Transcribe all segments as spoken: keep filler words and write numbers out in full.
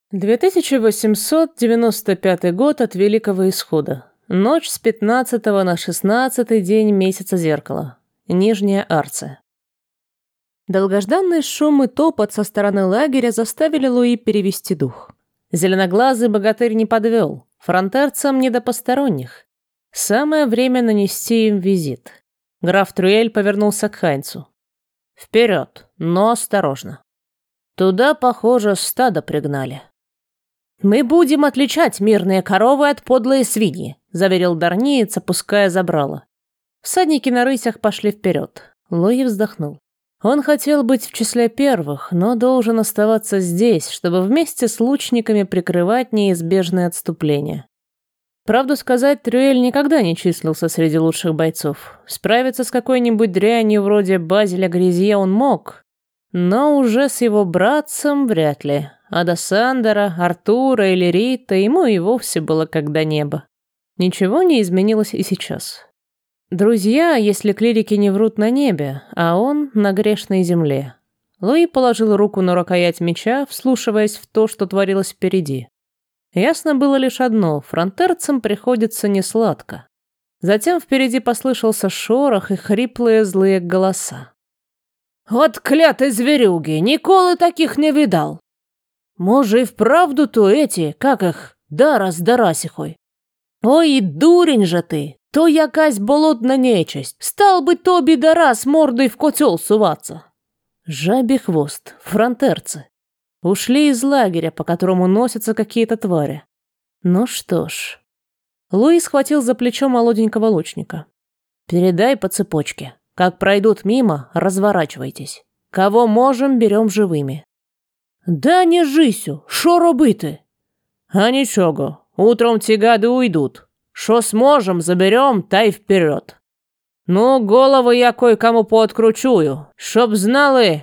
две тысячи восемьсот девяносто пятый год от Великого Исхода. Ночь с пятнадцатого на шестнадцатый день месяца зеркала. Нижняя Арция. Долгожданный шум и топот со стороны лагеря заставили Луи перевести дух. Зеленоглазый богатырь не подвел, фронтерцам не до посторонних. Самое время нанести им визит. Граф Трюэль повернулся к Хайнцу. «Вперед, но осторожно. Туда, похоже, стадо пригнали». «Мы будем отличать мирные коровы от подлой свиньи», — заверил дарниец, опуская забрало. Всадники на рысях пошли вперед. Луи вздохнул. Он хотел быть в числе первых, но должен оставаться здесь, чтобы вместе с лучниками прикрывать неизбежное отступление. Правду сказать, Трюэль никогда не числился среди лучших бойцов. Справиться с какой-нибудь дрянью вроде Базеля Грязье он мог, но уже с его братцем вряд ли. А до Сандера, Артура или Рита ему и вовсе было когда небо. Ничего не изменилось и сейчас. Друзья, если клирики не врут, на небе, а он на грешной земле. Луи положил руку на рукоять меча, вслушиваясь в то, что творилось впереди. Ясно было лишь одно: фронтерцам приходится несладко. Затем впереди послышался шорох и хриплые злые голоса. «Вот клятые зверюги! Ніколи таких не видал! Може, и вправду то эти, как их, Дара с Дарасихой? Ой, и дурень же ты! То якась болотна нечисть! Стал бы тобі Дара с мордой в котел суваться!» Жабий хвост, фронтерцы. Ушли из лагеря, по которому носятся какие-то твари. Ну что ж. Луи схватил за плечо молоденького лучника. «Передай по цепочке. Как пройдут мимо, разворачивайтесь. Кого можем, берем живыми». «Да не жисю, шо робити?» «А нічого, утром ті гади уйдут. Шо сможем, заберем, та й вперед. Ну, головы я кое-кому пооткручую, чтоб знали».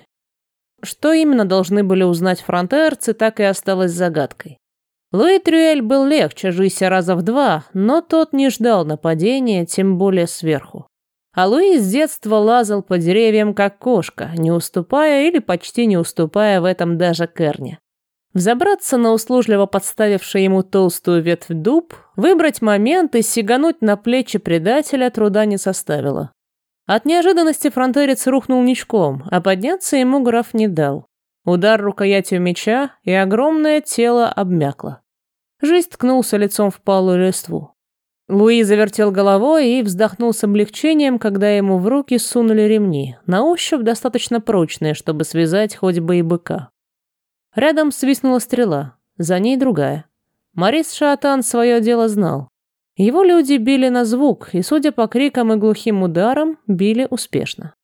Что именно должны были узнать фронтерцы, так и осталось загадкой. Луи Трюэль был легче Жися раза в два, но тот не ждал нападения, тем более сверху. А Луи с детства лазал по деревьям, как кошка, не уступая или почти не уступая в этом даже Керне. Взобраться на услужливо подставивший ему толстую ветвь дуб, выбрать момент и сигануть на плечи предателя труда не составило. От неожиданности фронтерец рухнул ничком, а подняться ему граф не дал. Удар рукоятью меча, и огромное тело обмякло. Жизнь ткнулся лицом в палую листву. Луи завертел головой и вздохнул с облегчением, когда ему в руки сунули ремни, на ощупь достаточно прочные, чтобы связать хоть бы и быка. Рядом свистнула стрела, за ней другая. Морис Шаатан свое дело знал. Его люди били на звук, и, судя по крикам и глухим ударам, били успешно.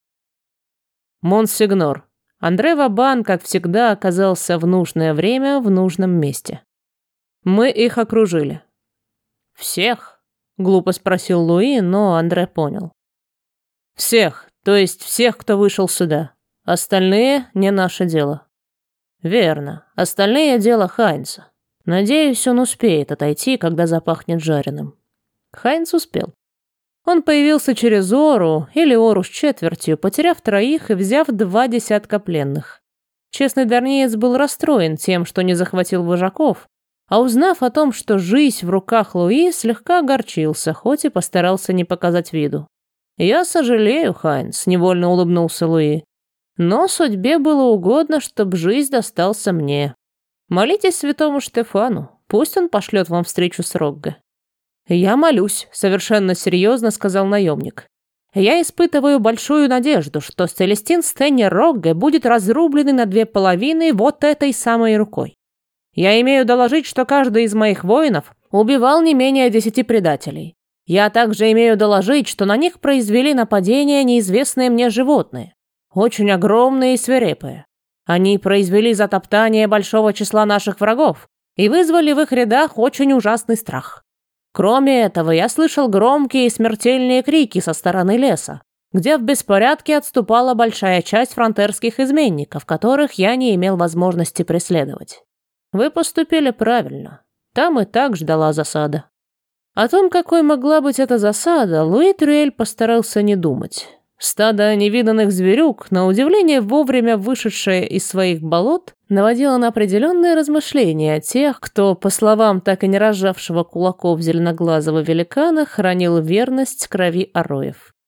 Монсигнор. Андре Вабан, как всегда, оказался в нужное время в нужном месте. Мы их окружили. «Всех?» — глупо спросил Луи, но Андре понял. «Всех, то есть всех, кто вышел сюда. Остальные — не наше дело». «Верно. Остальные — дело Хайнца. Надеюсь, он успеет отойти, когда запахнет жареным». Хайнц успел. Он появился через Ору, или Ору с четвертью, потеряв троих и взяв два десятка пленных. Честный дарниец был расстроен тем, что не захватил вожаков, а узнав о том, что жизнь в руках Луи, слегка огорчился, хоть и постарался не показать виду. «Я сожалею, Хайнц», — невольно улыбнулся Луи. «Но судьбе было угодно, чтобы жизнь достался мне. Молитесь святому Штефану, пусть он пошлет вам встречу с Рогге». «Я молюсь», — совершенно серьезно сказал наемник. «Я испытываю большую надежду, что Селестин Стенни Рогге будет разрубленный на две половины вот этой самой рукой. Я имею доложить, что каждый из моих воинов убивал не менее десяти предателей. Я также имею доложить, что на них произвели нападение неизвестные мне животные, очень огромные и свирепые. Они произвели затоптание большого числа наших врагов и вызвали в их рядах очень ужасный страх. Кроме этого, я слышал громкие и смертельные крики со стороны леса, где в беспорядке отступала большая часть фронтерских изменников, которых я не имел возможности преследовать. Вы поступили правильно. Там и так ждала засада». О том, какой могла быть эта засада, Луи Трюэль постарался не думать. Стадо невиданных зверюк, на удивление вовремя вышедшее из своих болот, наводило на определенные размышления о тех, кто, по словам так и не разжавшего кулаков зеленоглазого великана, хранил верность крови ароев.